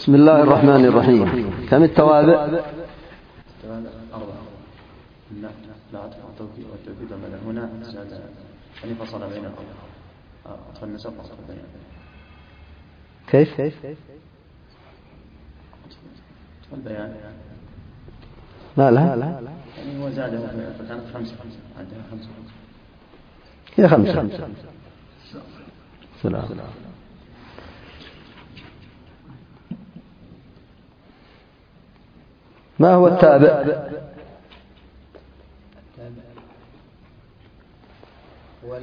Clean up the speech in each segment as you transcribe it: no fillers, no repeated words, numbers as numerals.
بسم الله الرحمن الرحيم. كم التوابع؟ أربعة. لا عطف والتوكيد والبدل. هنا يعني فصل بين عطف النسب وعطف البيان. كيف؟ عطف البيان ما لها؟ يعني هو زاده فكانت خمسة عندها خمسة. هي خمسة. سلام. ما هو التابع؟ هو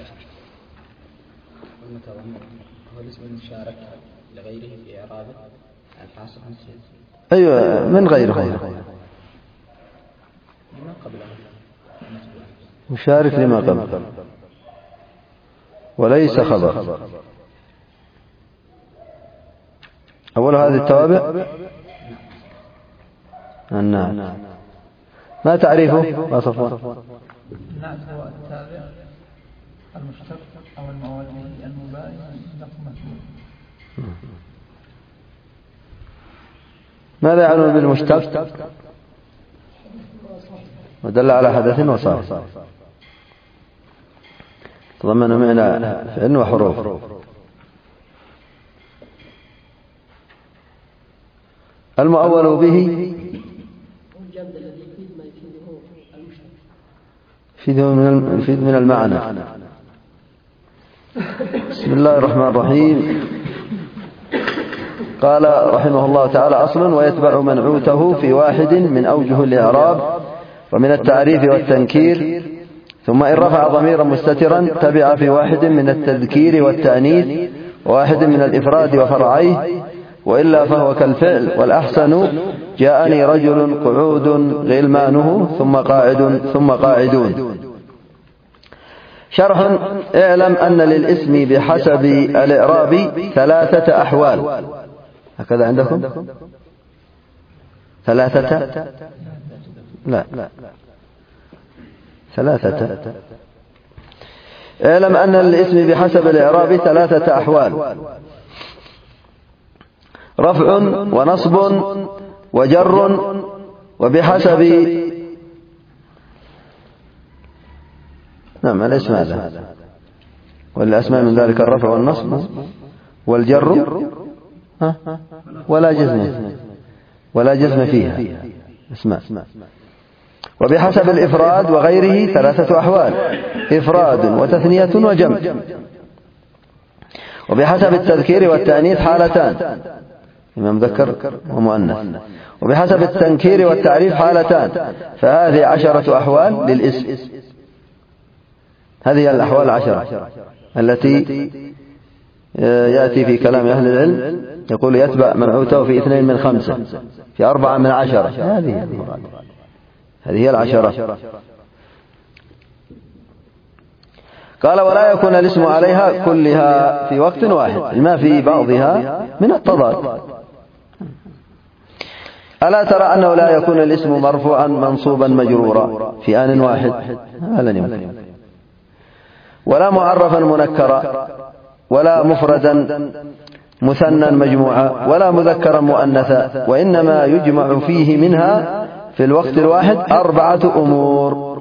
المتضمن، هو الاسم المشارك لغيره في إعرابه الحاصل مثل. أيوة، من غيره لما قبله مشارك لما قبل وليس خبر. أول هذه التوابع النعت. ما تعريفه وصفه؟ النعت هو التابع المشتق أو الموالي المباين لفظ مفعول. ماذا يعنون بالمشتق؟ ودل على حدث وصار، تضمن معنى فعل وحروف. المؤول به يفيد من المعنى. بسم الله الرحمن الرحيم. قال رحمه الله تعالى: أصل ويتبع منعوته في واحد من أوجه الإعراب ومن التعريف والتنكير، ثم إن رفع ضميرا مستترا تبع في واحد من التذكير والتأنيث وواحد من الإفراد وفرعيه، وإلا فهو كالفعل. والأحسن: جاءني رجل قعود غلمانه ثم قاعدون. شرح: اعلم أن للاسم بحسب الإعراب ثلاثة أحوال. هكذا عندكم؟ ثلاثة؟ لا، ثلاثة. اعلم أن للاسم بحسب الإعراب ثلاثة أحوال: رفع ونصب وجر وبحسب الاسم هذا، والأسماء من ذلك الرفع والنصب والجر ولا جزم فيها اسماء. وبحسب الإفراد وغيره ثلاثة أحوال: إفراد وتثنية وجمع. وبحسب التذكير والتأنيث حالتان: إما مذكر ومؤنث. وبحسب التنكير والتعريف حالتان. فهذه 10 أحوال للاسم. هذه الأحوال 10 التي يأتي في كلام أهل العلم، يقول يتبع منعوته في 2 من 5 في 4 من 10. هذه هي 10. قال: ولا يكون الاسم عليها كلها في وقت واحد، لما في بعضها من التضاد. ألا ترى أنه لا يكون الاسم مرفوعا منصوبا مجرورا في آن واحد؟ هذا يمكن. ولا معرفا منكرا، ولا مفردا مثنى مجموعا، ولا مذكرا مؤنثا، وإنما يجمع فيه منها في الوقت الواحد 4 أمور.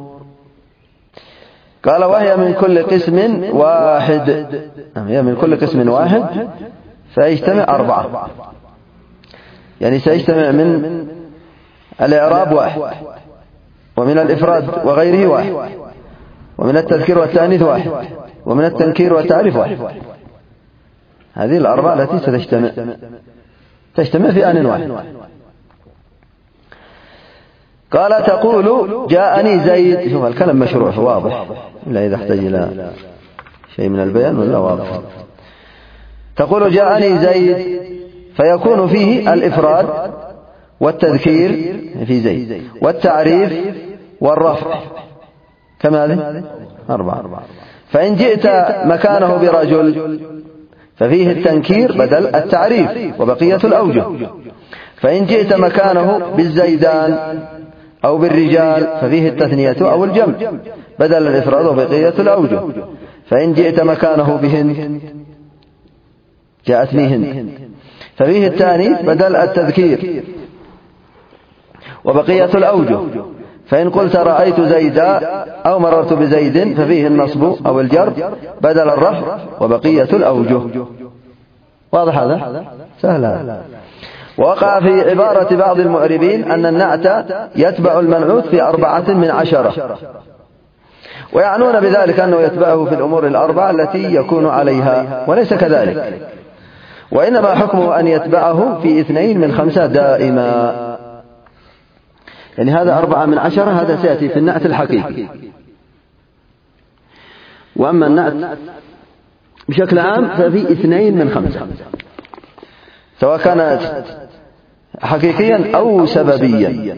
قال: وهي من كل قسم واحد. هي من كل قسم واحد فيجتمع 4، يعني سيجتمع من الإعراب 1، ومن الإفراد وغيره 1، ومن التذكير والتأنيث 1، ومن التنكير والتعريف 1. هذه ال4 التي تجتمع في آن واحد. قال: تقول: جاءني زيد. شوف الكلام مشروع واضح، إلا إذا احتاج إلى شيء من البيان ولا واضح. تقول: جاءني زيد، فيكون فيه الإفراد والتذكير في زيد والتعريف والرفع. كم هذه؟ 4. فإن جئت مكانه برجل ففيه التنكير بدل التعريف وبقية الأوجه. فإن جئت مكانه بالزيدان أو بالرجال ففيه التثنية أو الجمع بدل الإفراد وبقية الأوجه. فإن جئت مكانه بهن جاءت ميهن. ففيه التانيث بدل التذكير. وبقية الأوجه، فإن قلت رأيت زيدا أو مررت بزيد ففيه النصب أو الجر بدل الرفع وبقية الأوجه. واضح هذا؟ سهل هذا. ووقع في عبارة بعض المعربين أن النعت يتبع المنعوت في 4 من 10، ويعنون بذلك أنه يتبعه في الأمور الأربعة التي يكون عليها، وليس كذلك، وإنما حكمه أن يتبعه في 2 من 5 دائما. يعني هذا 4 من 10، هذا سيأتي في النعت الحقيقي. وأما النعت بشكل عام ففي 2 من 5، سواء كان حقيقيا أو سببيا.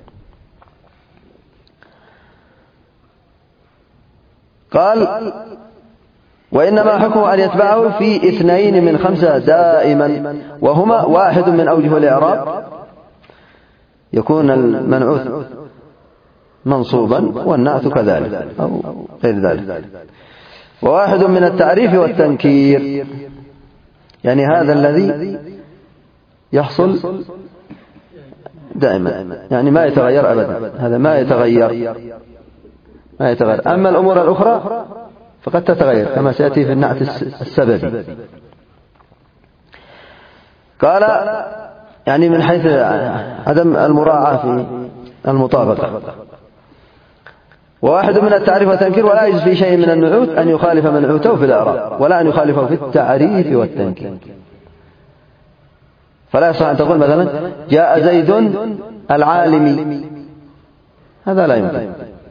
قال وإنما حكمه أن يتبعه في 2 من 5 دائما، وهما 1 من أوجه الإعراب يكون المنعوت منصوبا والنعت كذلك أو غير ذلك، و1 من التعريف والتنكير، يعني هذا الذي يحصل دائما، يعني ما يتغير أبدا، هذا ما يتغير. أما الأمور الأخرى فقد تتغير كما سيأتي في النعت السببي. قال يعني من حيث عدم المراعاة في المطابقة. و1 من التعريف والتنكير، ولا يجوز في شيء من النعوت أن يخالف منعوته في الإعراب، ولا أن يخالفه في التعريف والتنكير. فلا يصح أن تقول مثلا جاء زيد العالم، هذا لا يمكن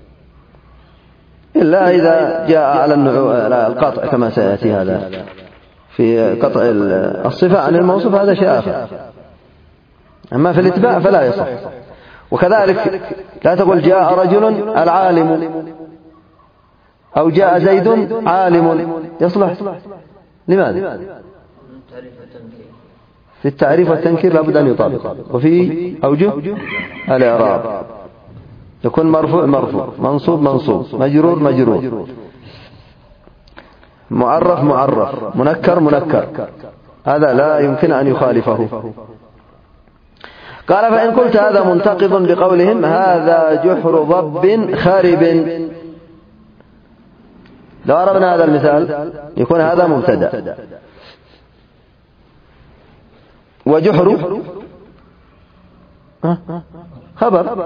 إلا إذا جاء على القطع كما سيأتي هذا في قطع الصفة عن الموصوف، هذا شيء آخر. أما في الاتباع فلا يصح. وكذلك لا تقول جاء رجل العالم أو جاء زيد عالم، يصلح. لماذا؟ في التعريف والتنكير لابد أن يطابق، وفي أوجه الإعراب يكون مرفوع مرفوع، منصوب منصوب، مجرور مجرور، معرف معرف، منكر منكر، هذا لا يمكن أن يخالفه. قال فإن قلت هذا منتقض بقولهم هذا جحر ضب خارب، لو أردنا هذا المثال يكون هذا مبتدأ، وجحر خبر،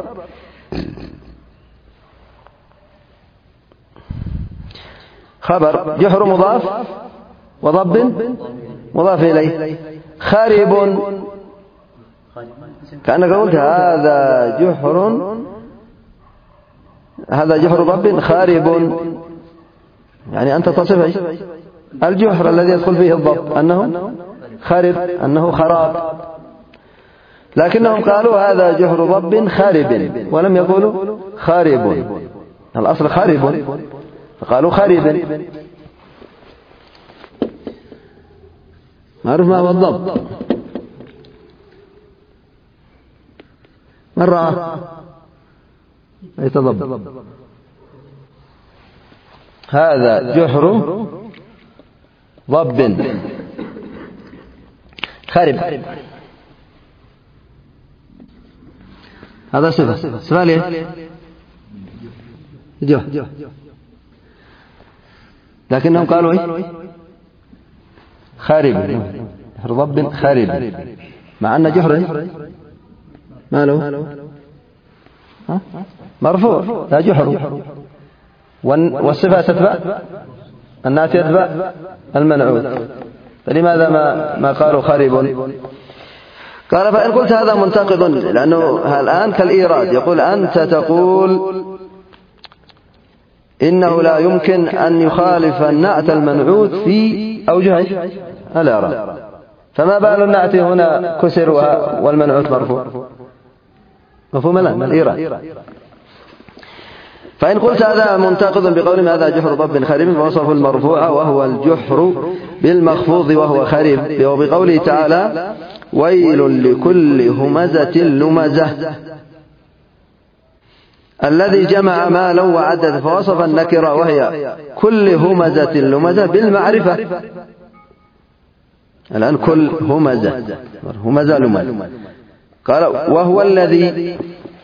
جحر مضاف وضب مضاف إليه، خارب كأنك قلت هذا جحر ضب خارب، يعني أنت تصف الجحر الذي يدخل فيه الضب أنه خارب، أنه خراب، لكنهم قالوا هذا جحر ضب خارب ولم يقولوا خارب، الأصل خارب فقالوا خارب. معروف ما هو الضب؟ من رأى يتضب؟ هذا جحر ضب خارب، هذا صفة ليه؟ جحر، لكنهم قالوا ايه؟ خارب، جحر ضب خارب، مع أن جحر ما له مرفوع، لا جحر، والصفة تتبع النعت يتبع المنعوت، فلماذا ما قالوا خارب؟ قال فإن قلت هذا منتقض، لأنه الآن كالإيراد، يقول أنت تقول إنه لا يمكن أن يخالف النعت المنعوت في أوجه الإعراب، فما بال النعت هنا كسر والمنعوت مرفوع؟ مفهوم الآن الإيراد. فإن قلت هذا منتقض بقولهم هذا جحر ضب خريب، فوصف المرفوع وهو الجحر بالمخفوض وهو خريب، وبقوله تعالى ويل لكل همزة لمزة الذي جمع مالا وعدد، فوصف النكرة وهي كل همزة لمزة بالمعرفة، الآن كل همزة، همزة لمز. قال وهو الذي،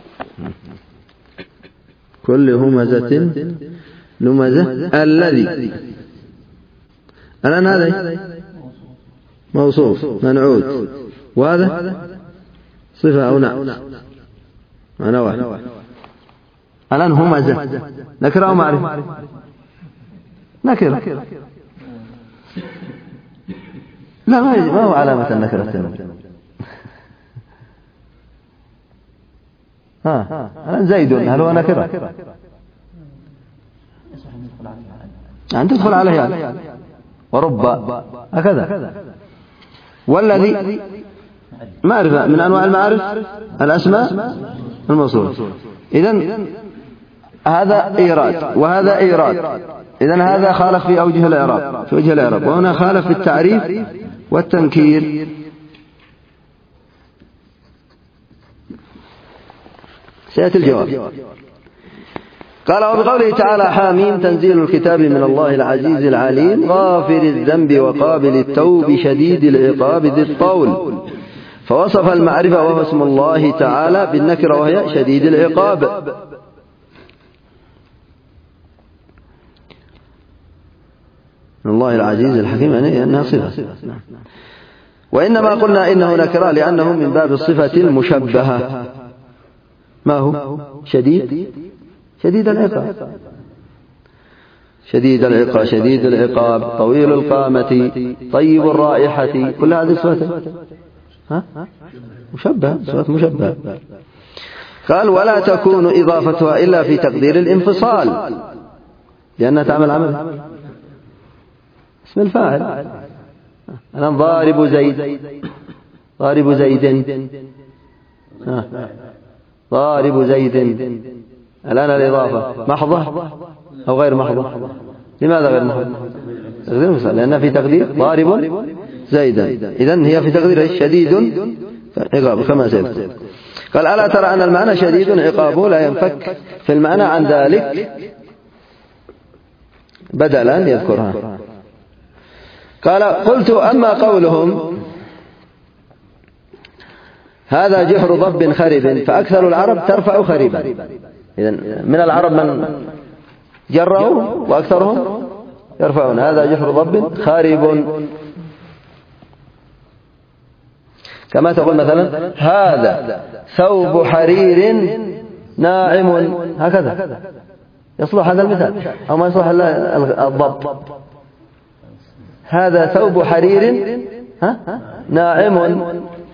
كل همزة لمزة الذي. الآن هذا موصوف منعوت، وهذا صفة أو نعت، معنى واحد. الآن همزة نكرة أو معرفة؟ نكرة. لا ما هو علامة النكرة. الآن زيد هل هو نكرة؟ أن تدخل عليه يعني. ورب هكذا. والذي معرفة من أنواع المعارف الأسماء الموصولة. إذن هذا إيراد وهذا إيراد. إذن هذا خالف في أوجه الإعراب، في وجه الإعراب، وهنا خالف في التعريف والتنكير. سيأتي الجواب. قال وبقوله تعالى حاميم تنزيل الكتاب من الله العزيز العليم غافر الذنب وقابل التوب شديد العقاب ذي الطول. فوصف المعرفة وهو اسم الله تعالى بالنكرة وهي شديد العقاب. من الله العزيز الحكيم يعني أنها صفة. وإنما قلنا إنه نكرة لأنه من باب الصفة المشبهة. ما هو؟ شديد العقاب، شديد العقاب، شديد العقاب، طويل القامة، طيب الرائحة، كل هذه صفات مشبهة، صفات مشبهة. قال ولا تكون إضافتها إلا في تقدير الانفصال لأنها تعمل عمل اسم الفاعل. أنا ضارب زيد، ضارب زيد، ضارب زيد. الآن الإضافة محضة أو غير محضة؟ لماذا غير محضة؟ تقدير المثال لأنها في تقدير ضارب زيدا. إذن هي في تقدير شديد عقابه كما سيذكر. قال ألا ترى أن المعنى شديد عقابه لا ينفك في المعنى عن ذلك بدلا يذكرها. قال قلت أما قولهم هذا جحر ضب خرب فأكثر العرب ترفع خريبا. إذن من العرب من جره وأكثرهم يرفعون هذا جحر ضب خارب. كما تقول مثلا هذا ثوب حرير ناعم، هكذا يصلح هذا المثال أو ما يصلح الضب. هذا ثوب حرير ناعم.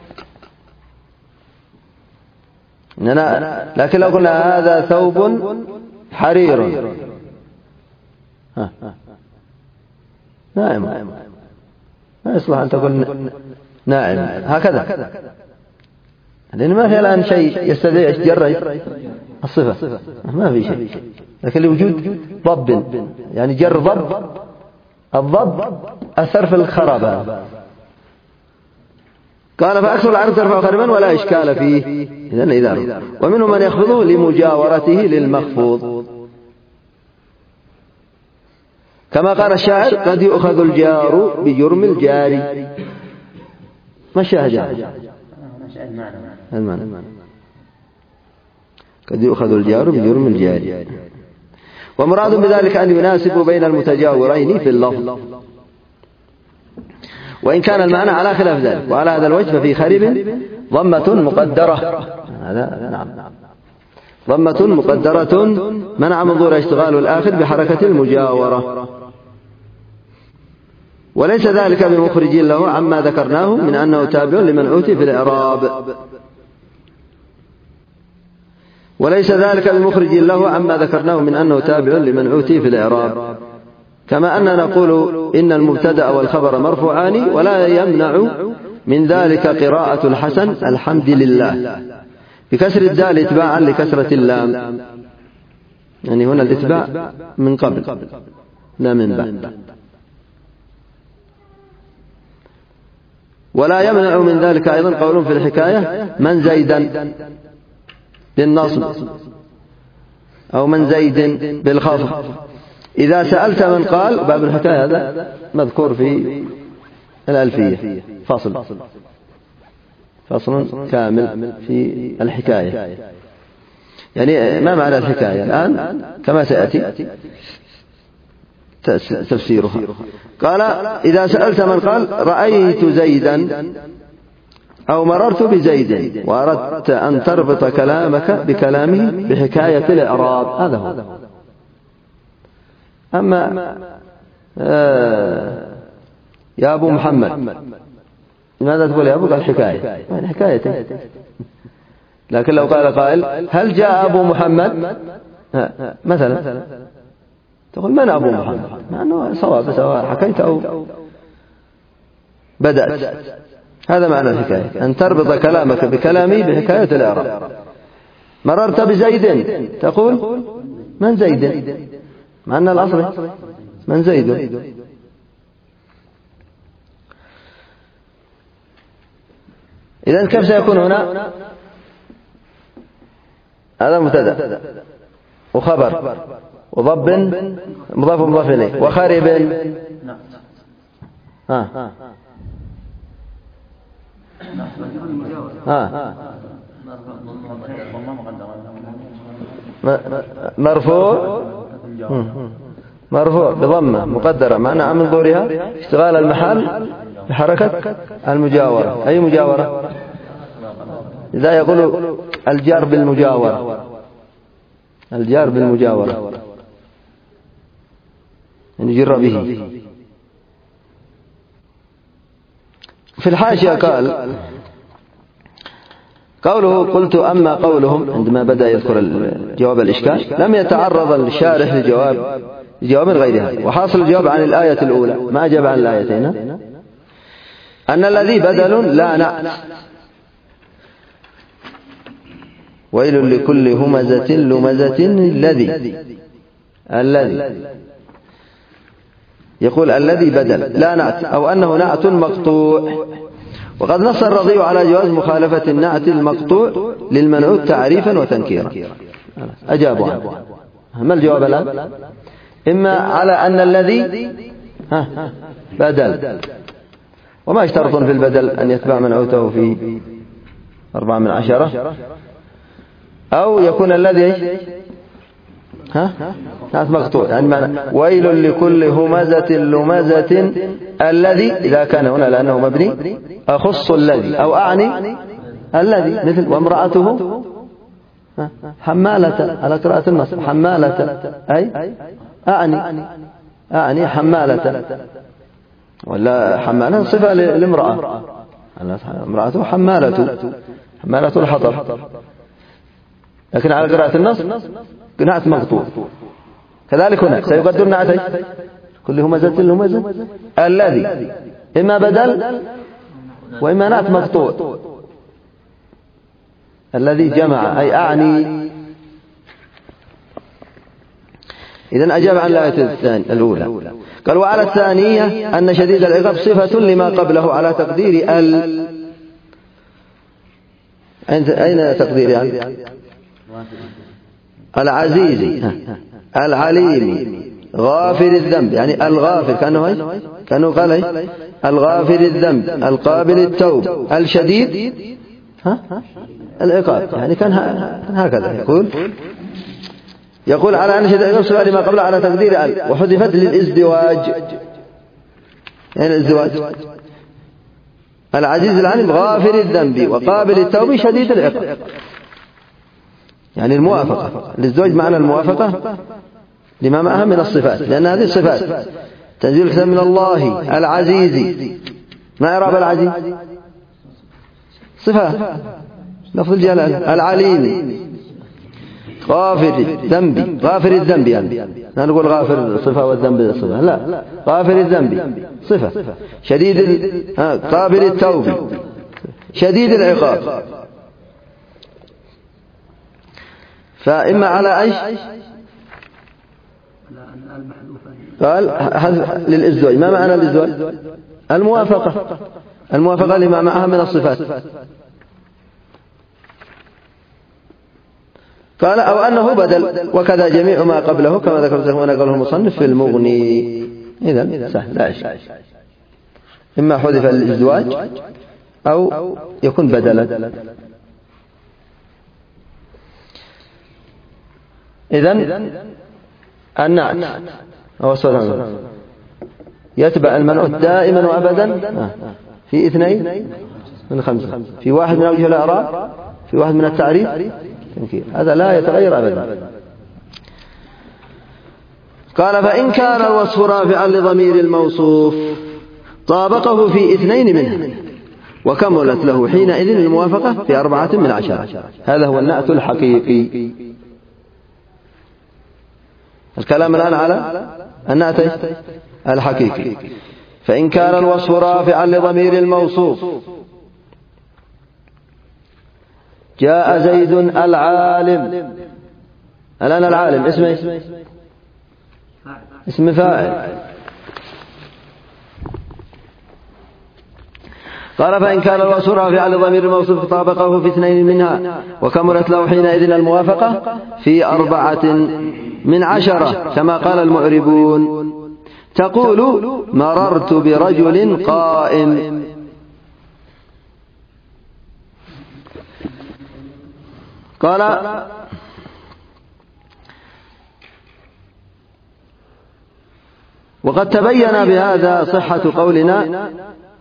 لكن لو قلنا هذا ثوب حرير ناعم ما يصلح أن تقول ناعم هكذا، لأن ما في الآن شيء يستدعي جر الصفة، ما في شيء. لكن لوجود ضب يعني جر ضب، الضب أثر في الخرابة. قال فأكثر العرب ترفع خربا ولا إشكال فيه. إذن ومنهم من يخفضه لمجاورته للمخفوض، كما قال الشاعر قد يؤخذ الجار بجرم الجاري. ما الشاهد؟ المعنى قد يؤخذ الجار بجرم الجاري. ومراد بذلك أن يناسب بين المتجاورين في اللفظ، وإن كان المعنى على خلاف ذلك. وعلى هذا الوجه ففي خرب ضمة مقدرة، هذا نعم ضمة مقدرة منع منظور اشتغال الآخر بحركة المجاورة. وليس ذلك بمخرج له عما ذكرناه من أنه تابع لمنعوت في الإعراب. وليس ذلك بمخرج له عما ذكرناه من أنه تابع لمنعوت في الإعراب. كما أننا نقول إن المبتدأ والخبر مرفوعان ولا يمنع من ذلك قراءة الحسن الحمد لله بكسر الدال اتباعا لكسرة اللام، يعني هنا الاتباع من قبل لا من بعد. ولا يمنع من ذلك أيضا قول في الحكاية من زيدا بالنصب أو من زيد بالخفض. إذا سألت من قال باب الحكاية هذا مذكور في الألفية فصل كامل في الحكاية. يعني ما معنى الحكاية الآن كما سيأتي تفسيرها. قال إذا سألت من قال رأيت زيدا أو مررت بزيد وأردت أن تربط كلامك بكلامه بحكاية الإعراب، هذا هو. أما يا أبو محمد، لماذا تقول يا أبو؟ قال حكاية، يعني حكاية. لكن لو قال قائل هل جاء أبو محمد مثلا، تقول من أبو محمد، مع أنه صواب سواء حكيت أو بدأت. هذا معنى الحكاية، أن تربط كلامك بكلامي بحكاية الإعراب. مررت بزيد، تقول من زيد، مع أن الأصل من زيد. إذن كيف سيكون هنا؟ هذا مبتدأ وخبر وضب مضاف مضاف إليه وخارب مرفوع بضمة مقدرة معنى من ظهورها اشتغال المحل بحركة المجاورة. أي مجاورة؟ إذا يقول الجار بالمجاورة، الجار بالمجاورة يعني جر به. في الحاشية قال قوله قلت أما قولهم عندما بدأ يذكر جواب الإشكال لم يتعرض الشارح لجواب غيرها، وحاصل الجواب عن الآية الأولى ما أجاب عن الآيتين أن الذي بدل لا نعت ويل لكل همزة لمزة الذي يقول الذي بدل لا نعت أو أنه نعت مقطوع. وقد نص الرضي على جواز مخالفة النعت المقطوع للمنعوت تعريفا وتنكيرا. أجابوا عنه. ما الجواب الآن؟ إما على أن الذي بدل، وما يشترط في البدل أن يتبع منعوته في 4/10، أو يكون الذي نعت مقطوع، يعني ويل لكل همزة لمزة الذي إذا كان هنا لأنه مبني أخص الذي أو أعني الذي، مثل وامرأته حمالة على قراءة النصب حمالة، أي أعني حمالة، ولا حمالة صفة لامرأة، امرأته حمالة الحطب، لكن على قراءة النصب نعت مقطوع. كذلك هنا سيقدر نعتين كل همزة لهمزة الذي إما بدل وإما نعت مقطوع. الذي جمع أي أعني. إذن أجاب عن الآية الأولى. قال وعلى الثانية أن شديد العقاب صفة لما قبله على تقدير أين تقدير يعني؟ العزيز العليم غافر الذنب، يعني الغافر كأنه قال الغافر الذنب القابل التوب الشديد العقاب، يعني كان هكذا يقول على أن شديد العقاب صفة لما قبله على تقدير وحذفت للازدواج، يعني الازدواج العزيز العليم غافر الذنب وقابل التوب شديد العقاب، يعني الموافقة. الازدواج معنى الموافقة لما معها من الصفات، لأن هذه الصفات تنزيل الكتاب من الله العزيز. ما إعراب العزيز؟ صفة لفظ الجلالة. العليم غافر الذنب يعني لا نقول غافر صفة والذنب صفة، لا، غافر الذنب صفة. شديد قابل التوب شديد العقاب. فإما على أيش؟ قال للإزدواج. ما معنى الإزدواج؟ الموافقة لما معها من الصفات. قال أو أنه بدل وكذا جميع ما قبله كما ذكرت هنا قاله المصنف في المغني. إذن سهل لا إشكال. إما حذف الازدواج أو يكون بدلا. إذن النعت هو يتبع المنعوت دائما وأبدا في 2 من 5، في 1 من أوجه الإعراب، في 1 من التعريف تنكير، هذا لا يتغير أبدا. قال فإن كان الوصف رافعا لضمير الموصوف طابقه في 2 منها وكملت له حينئذ الموافقة في 4 من 10. هذا هو النعت الحقيقي. الكلام الآن على النعت الحقيقي. فإن كان الوصف رافعا لضمير الموصوف جاء زيد العالم. الآن العالم اسم فاعل. قال فإن كان الوصف رافعا لضمير الموصوف طابقه في 2 منها وكملت له حينئذ الموافقة في 4 من 10 كما قال المعربون. تقول مررت برجل قائم. قال وقد تبين بهذا صحة قولنا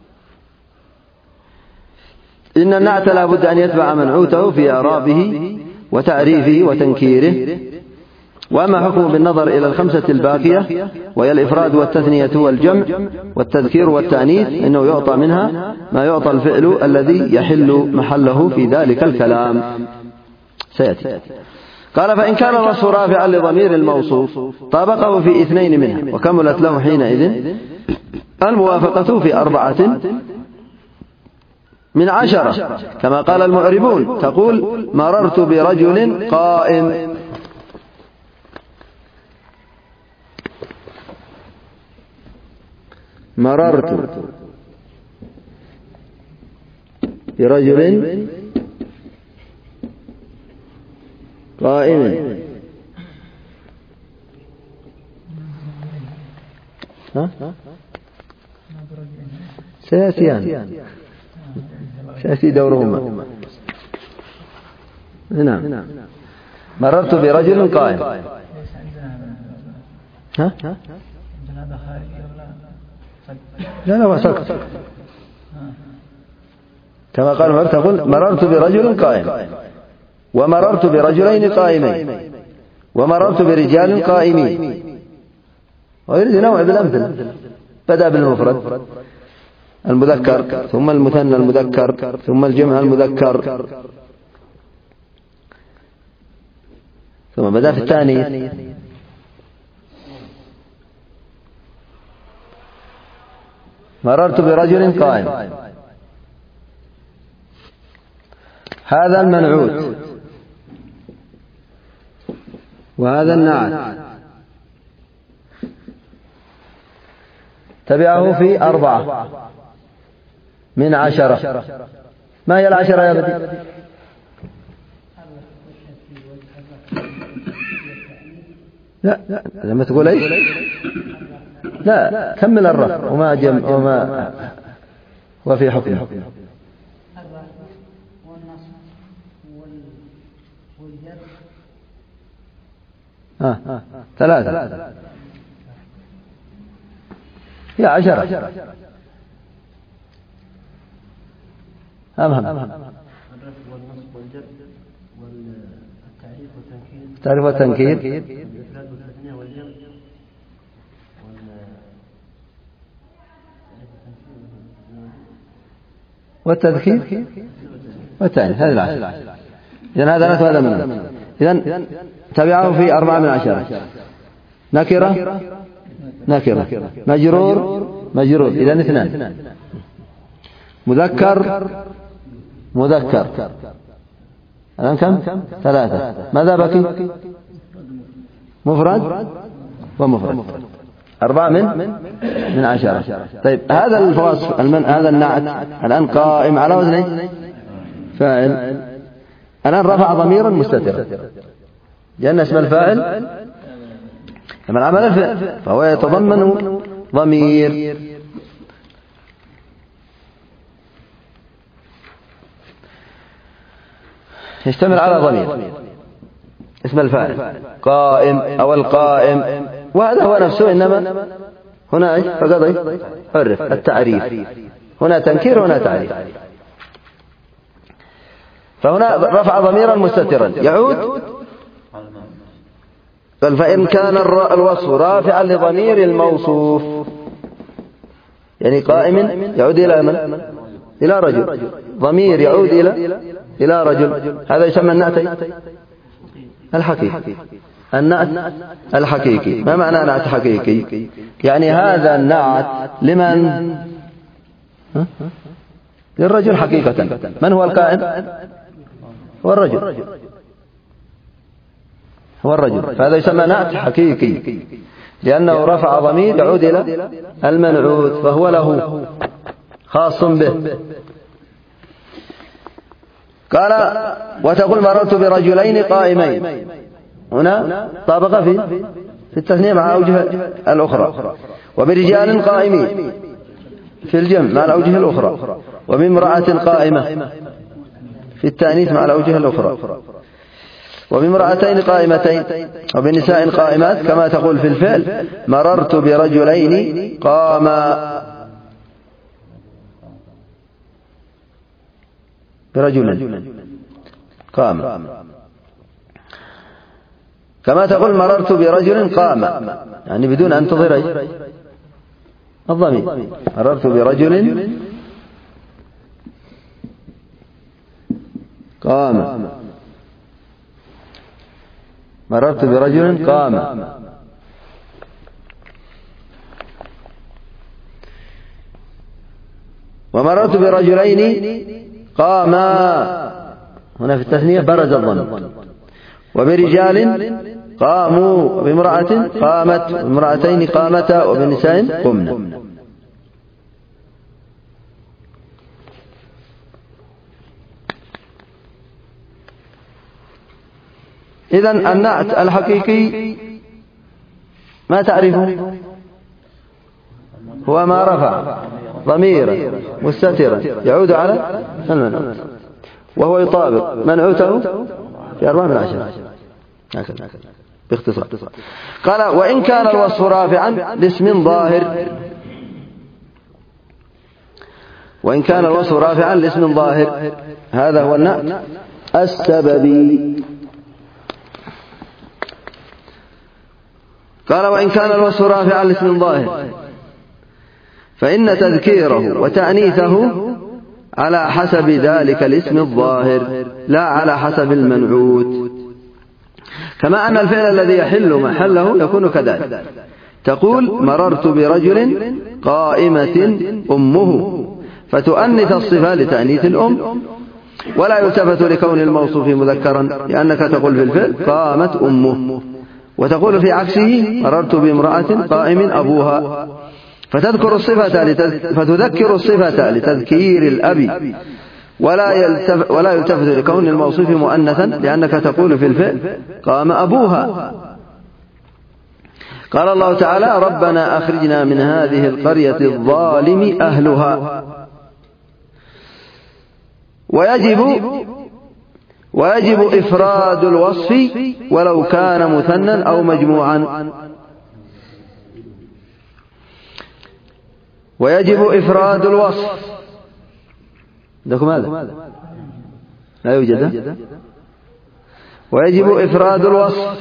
إن النعت لا بد أن يتبع منعوته في إعرابه وتعريفه وتنكيره. وأما حكمه بالنظر إلى ال5 الباقية وهي الإفراد والتثنية والجمع والتذكير والتأنيث إنه يعطى منها ما يعطى الفعل الذي يحل محله في ذلك الكلام سيأتي. قال فإن كان الوصف رافعا لضمير الموصوف طابقه في 2 منها وكملت له حينئذ الموافقة في 4 من 10 كما قال المعربون. تقول مررت برجل قائم. مررت برجل قائم. سيأتي دورهما. نعم. مررت برجل قائم. لا وسكت كما قال تقول مررت برجل قائم ومررت برجلين قائمين ومررت برجال قائمين. ويريد نوع بالأمثلة. بدأ بالمفرد المذكر ثم المثنى المذكر ثم الجمع المذكر ثم بدأ في الثاني. مررت برجل قائم. هذا المنعوت وهذا النعت تبعه في 4 من 10. ما هي 10 يا بدي؟ لا لما تقول ايش؟ لا كمل الرفع وما جمع وما وفي حكمه. ها 3 هي 10. أهم التعريف والتنكير والتذكير والتأنيث. هذه 10. إذن هذا نعت وهذا منعوت. إذن تبعه في 4 من 10. نكرة مجرور إذن 2. مذكر الآن كم؟ 3. ماذا بقي؟ مفرد ومفرد. 4 من 10. طيب هذا الوصف هذا النعت الآن قائم على وزن فاعل. الآن رفع ضميرا مستترا لأن اسم الفاعل لما العمل الفعل فهو يتضمن ضمير. يشتمل على ضمير اسم الفاعل قائم أو القائم، وهذا هو نفسه، إنما هنا فقد عرف التعريف، هنا تنكير هنا تعريف. فهنا رفع ضميرا مستترا يعود، قال فإن كان الوصف رافعا لضمير الموصوف، يعني قائم يعود إلى من؟ إلى رجل، ضمير يعود إلى رجل، هذا يسمى النعت الحقيقي. النعت الحقيقي، ما معنى نعت حقيقي؟ يعني هذا النعت لمن؟ للرجل حقيقة. من هو القائم؟ هو الرجل، هو الرجل، فهذا يسمى نعت حقيقي لأنه رفع ضمير يعود إلى المنعوت، فهو له خاص به. قال وتقول مررت برجلين قائمين، هنا طابق في التثنية مع أوجه الأخرى، وبرجال قائمين في الجمع مع الأوجه الأخرى، وبامرأة قائمة في التأنيث مع الأوجه الأخرى، وبامرأتين قائمتين، وبنساء قائمات كما تقول في الفعل مررت برجلين قاما، برجل قام، كما تقول مررت برجل قام، يعني بدون أن تظهر الضمير. مررت برجل قام، مررت برجل قام. ومررت برجلين قاما، هنا في التثنية برز الضمير. وبرجال قاموا، وبامرأة قامت، وبامرأتين قامتا، وبنساء قمنا. إذن النعت الحقيقي ما تعرفه؟ هو ما رفع ضميرا مستترا يعود على المنعوت، وهو يطابق منعوته في 4 من 10 هكذا باختصار. قال وإن كان الوصف رافعا لاسم ظاهر، وإن كان الوصف رافعا لاسم ظاهر، هذا هو النعت السببي. قال وإن كان الوصف رافعا لاسم ظاهر فإن تذكيره وتأنيثه على حسب ذلك الاسم الظاهر لا على حسب المنعوت، كما أن الفعل الذي يحل محله يكون كذلك. تقول مررت برجل قائمة أمه، فتؤنث الصفة لتأنيث الأم، ولا يلتفت لكون الموصوف مذكرا، لأنك تقول في الفعل قامت أمه. وتقول في عكسه مررت بامرأة قائم أبوها، فتذكر الصفة فتذكر الصفة لتذكير الأب، ولا يلتفت لكون الموصوف مؤنثا، لأنك تقول في الفعل قام أبوها. قال الله تعالى ربنا أخرجنا من هذه القرية الظالم أهلها. ويجب إفراد الوصف ولو كان مثنى أو مجموعا. ويجب إفراد الوصف، عندكم هذا؟ لا يوجد. ويجب إفراد الوصف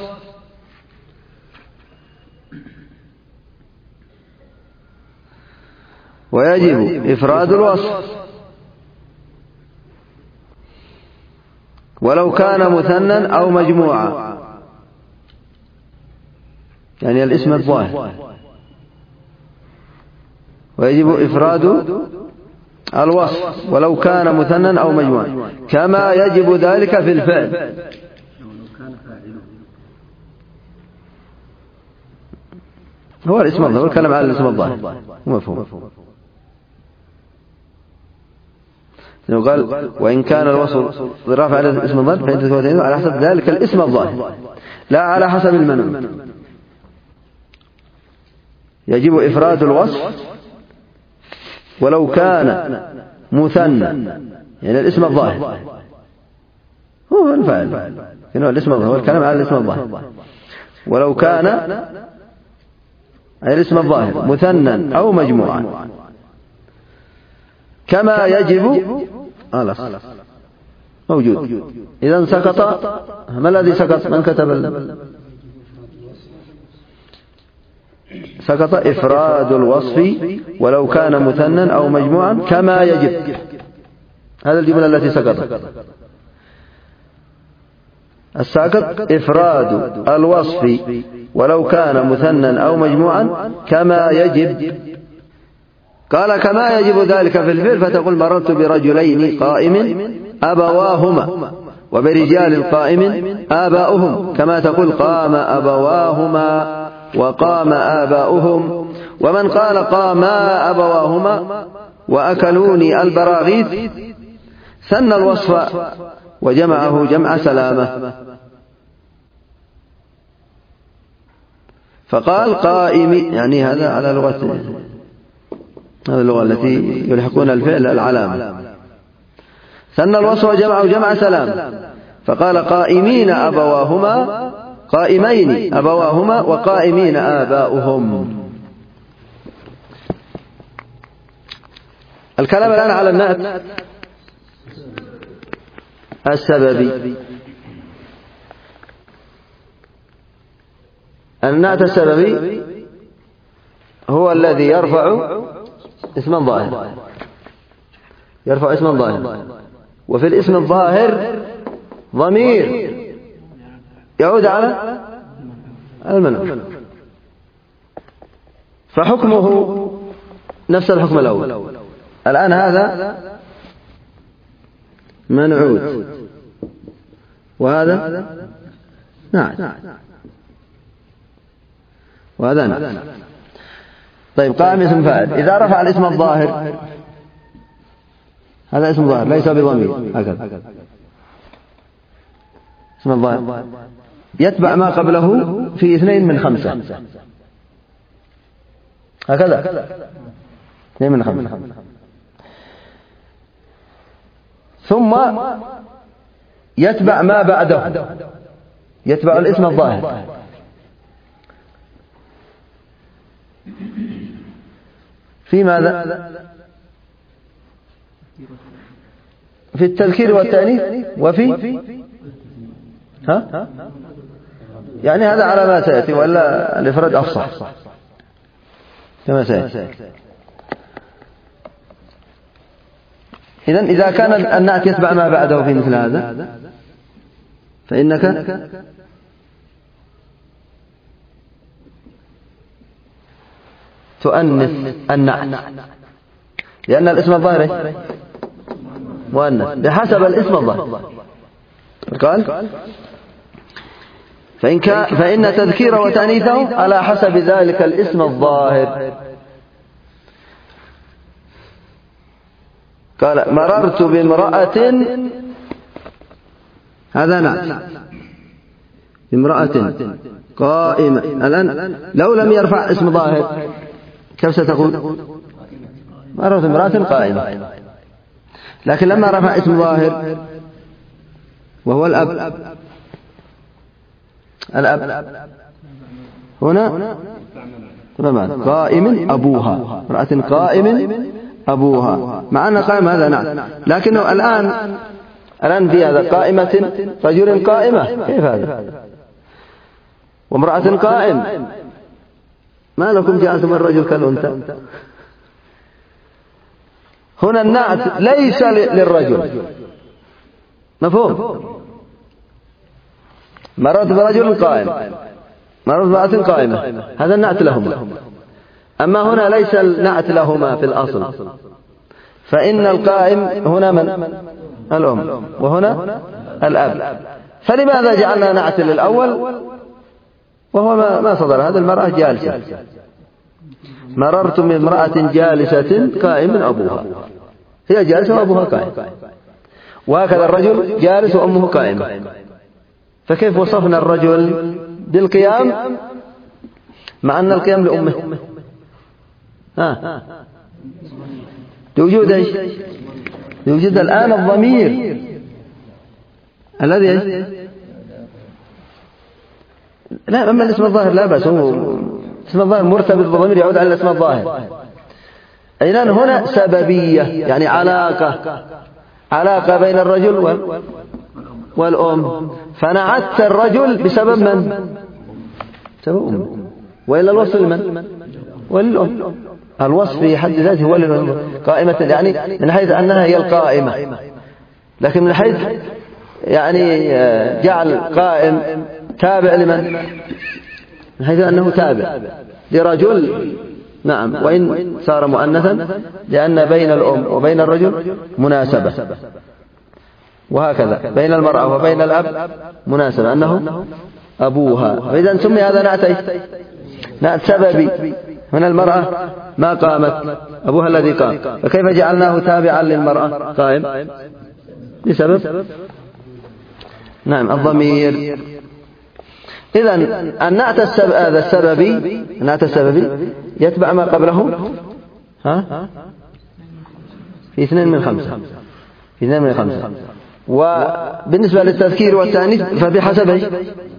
ولو كان مثنى أو مجموعة، يعني الاسم الظاهر. ويجب إفراد الوصف ولو كان مثنى أو مجموعة، كما يجب ذلك في الفعل. هو الاسم الظاهر، والكلام على الاسم الظاهر مفهوم. قال وإن كان الوصف ضرافة على الاسم الظاهر فإن تكون على حسب ذلك الاسم الظاهر لا على حسب المنعوت. يجب إفراد الوصف ولو كان مثنى، يعني الاسم الظاهر، هو الفاعل، هو الاسم الظاهر، هو الكلام على الاسم الظاهر. ولو كان أي الاسم الظاهر مثنى أو مجموعا كما يجب موجود. إذا سقط. ما الذي سقط؟ من كتب سقط إفراد الوصف ولو كان مثنى أو مجموعا كما يجب. هذا الجملة التي سقطت. الساقط إفراد الوصف ولو كان مثنى أو مجموعا كما يجب. قال كما يجب ذلك في الفعل، فتقول مررت برجلين قائم أبواهما، وبرجال قائم آباؤهم، كما تقول قام أبواهما وقام آباؤهم. ومن قال قاما أبواهما وأكلوني البراغيث ثنى الوصف وجمعه جمع سلامة، فقال قائم، يعني هذا على لغة، هذه اللغة التي يلحقون الفعل العلامة. ثنى الوصف وجمعه جمع سلام، فقال قائمين أبواهما، قائمين أبواهما وقائمين آباؤهم. الكلام الآن على النعت السببي. النعت السببي هو الذي يرفع اسما ظاهر، يرفع اسما ظاهر، وفي الاسم الظاهر ضمير يعود على المنعوت، فحكمه نفس الحكم الأول. الآن هذا منعوت وهذا نعت وهذا نعت. طيب قائم اسم فاعل، إذا رفع الاسم الظاهر، هذا اسم ظاهر ليس بضمير، هكذا اسم الظاهر يتبع ما قبله في 2 من 5، هكذا 2 من 5. ثم يتبع ما بعده، يتبع الاسم الظاهر. في ماذا؟ في التذكير والتأنيث وفي يعني هذا على ما سيأتي، ولا الإفراد أفصح كما سيأتي. إذن إذا كان النعت يتبع ما بعده في مثل هذا، فإنك تؤنث النعت، لأن الاسم الظاهر مؤنث بحسب الاسم الظاهر. قال فإن تذكيره وتأنيثه على حسب ذلك الاسم الظاهر. قال مررت بامرأة، هذا نعت، امرأة قائمة. الآن لو لم يرفع اسم ظاهر كيف ستقول؟ مررت بامرأة قائمة. لكن لما رفع اسم ظاهر وهو الأب هنا قائم أبوها، امرأة قائم أبوها، مع أن قائم هذا نعت، لكنه الآن في هذا قائمة رجل قائمة، كيف هذا؟ وامرأة قائم، ما لكم جعلتم الرجل كالأنثى؟ هنا النعت ليس للرجل، مفهوم؟ مررت برجل قائم، مررت بامرأة قائمة، هذا النعت لهما. أما هنا ليس النعت لهما في الأصل، فإن القائم هنا من؟ الأم، وهنا الأب. فلماذا جعلنا نعت للأول وهو ما صدر؟ هذه المرأة جالسة، مررت من امرأة جالسة قائم أبوها، هي جالسة وأبوها قائم، وهكذا الرجل جالس وأمه قائمة. فكيف وصفنا الرجل بالقيام مع أن القيام لأمه؟ لوجود الآن الضمير الذي لا، أما الاسم الظاهر لا بأس، اسم الظاهر مرتبط بالضمير يعود على الاسم الظاهر. إذن هنا سببية، يعني علاقة بين الرجل والأم، فنعت الرجل بسبب من؟ سبب أم، وإلا الوصف لمن؟ وللأم. الوصف في حد ذاته هو للأم قائمة، يعني من حيث أنها هي القائمة، لكن من حيث يعني جعل قائم تابع لمن؟ من حيث أنه تابع لرجل، نعم، وإن صار مؤنثا لأن بين الأم وبين الرجل مناسبة، وهكذا بين المرأة وبين الأب مناسبة أنه أبوها، فإذا سمي هذا نعت سببي. من المرأة ما قامت، أبوها الذي قام، فكيف جعلناه تابعا للمرأة قائم؟ بسبب نعم الضمير. إذن النعت السببي يتبع ما قبله في 2 من 5. وبالنسبة للتذكير والتأنيث فبحسب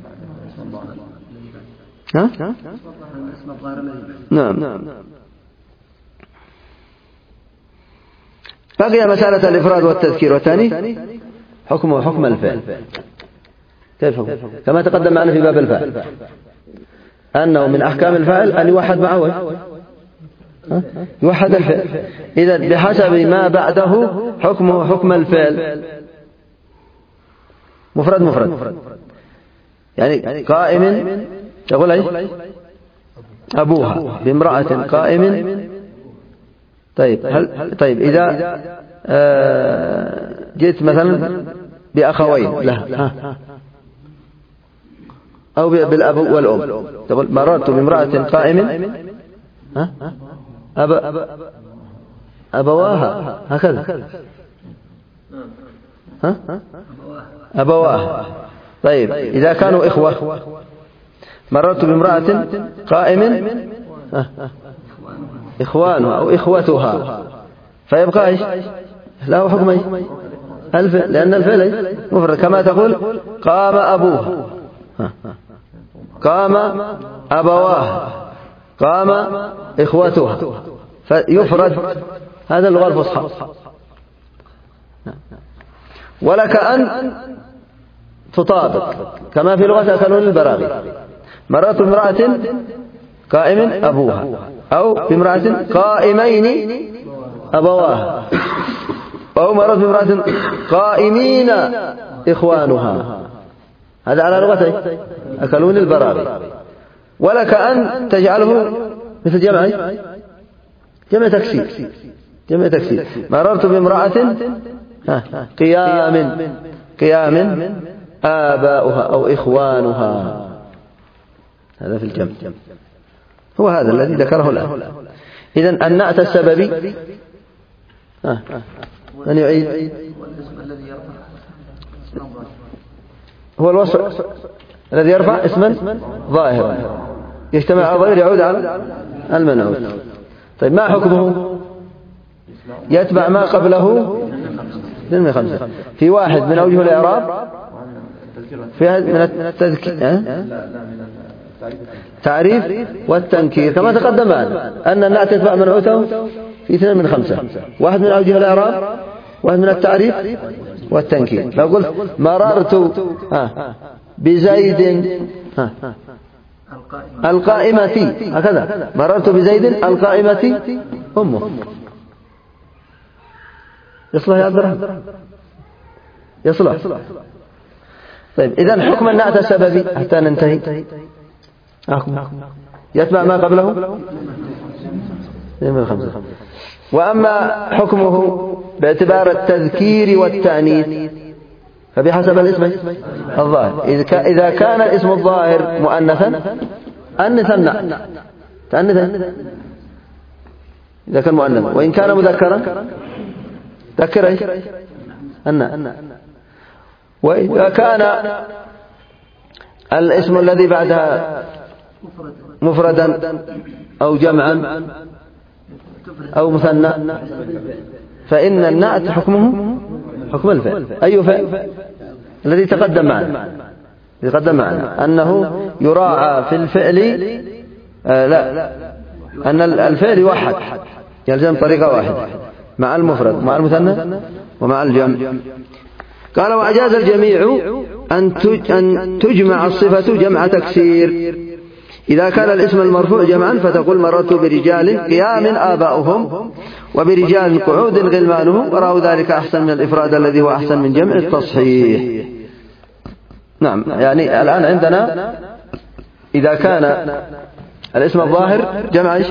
نعم. بقي مسألة الإفراد والتذكير والتأنيث حكمه حكم الفعل. كيف حكم؟ كما تقدم معنا في باب الفاعل أنه من أحكام الفاعل أن يوحد معه يوحد الفعل. إذا بحسب ما بعده حكمه حكم الفعل، مفرد يعني قائم تقول أي أبوها بامرأة قائم. طيب إذا جئت مثلا بأخوين لها أو بالأب والأم، تقول مررت بامرأة قائم أبواها، هكذا أبواها. طيب إذا كانوا إخوة مررت بامرأة قائم إخوانها أو إخوتها، فيبقى إيش له حكم الفعل، لأن الفعل مفرد، كما تقول قام أبوها، قام أبواه، قام إخوتها، فيفرد. هذا اللغة الفصحى. ولك أن تطابق كما في لغة أكلون البراغي، مررت بامرأة قائم أبوها أو بامرأة قائمين أبواه، أو مررت بامرأة قائمين إخوانها. هذا على لغة أكلون البراغي. ولك أن تجعله مثل جمع تكسير. مررت بامرأة قيام آباؤها أو إخوانها، هذا في الجمع، هو هذا الذي ذكره الآن. إذن النعت السببي من يعيد؟ هو الوصف الذي يرفع اسما ظاهرا يجتمع على ضمير يعود على المنعوت. طيب ما حكمه؟ يتبع ما قبله من 5 في واحد من أوجه الإعراب، في واحد من التعريف والتنكير، كما تقدم أن النعت يتبع منعوته في 2 من 5، واحد من أوجه الإعراب، واحد من التعريف والتنكير. لو قلت مررت بزيد القائمة، هكذا مررت بزيد القائمة أمه، يصلح يا عبد الرحمن؟ يصلح. طيب إذن حكم النعت السببي حتى ننتهي يتبع ما قبله من 5. وأما حكمه باعتبار التذكير والتأنيث فبحسب الاسم الظاهر. إذا كان الاسم الظاهر مؤنثا أنث النعت تأنث إذا كان مؤنثا، وإن كان مذكرا ذكر ايش النعت. وإذا كان الاسم الذي بعدها مفردا أو جمعا أو مثنى فإن النعت حكمه حكم الفعل. أي فعل؟ الذي تقدم معنا أنه يراعى في الفعل لا أن الفعل واحد يلزم طريقة واحدة مع المفرد مع المثنى ومع الجمع. قال وأجاز الجميع أن تجمع الصفة جمع تكسير إذا كان الاسم المرفوع جمعا فتقول مررت برجال قيام آباؤهم وبرجال قعود غلمانهم ورأوا ذلك أحسن من الإفراد الذي هو أحسن من جمع التصحيح. نعم يعني الآن عندنا إذا كان الاسم الظاهر جمع إيش؟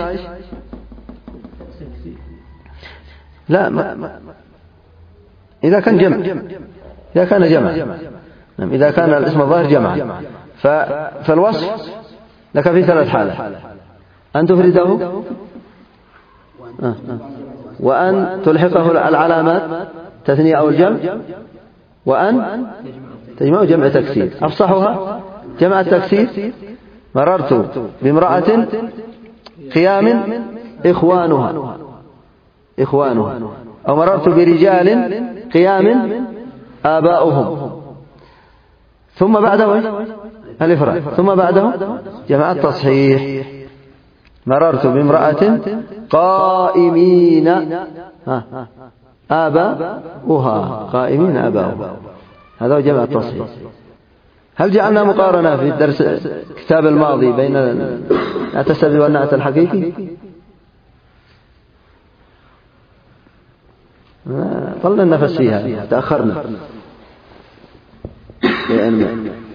لا إذا كان جمع نعم إذا كان الاسم الظاهر جمع فالوصف لك في 3 حالات: أن تفرده وأن تلحقه العلامات تثنية أو الجمع وأن تجمع جمع تكسير. أفصحها جمع التكسير: مررت بامرأة قيام إخوانها أو مررت برجال قيام آباؤهم ثم بعده الإفراد ثم بعده جمع التصحيح: مررت بامرأة قائمين آباؤها هذا هو جمع التصحيح. هل جعلنا مقارنة في الدرس الكتاب الماضي بين النعت السببي والنعت الحقيقي؟ طلنا النفس فيها تأخرنا.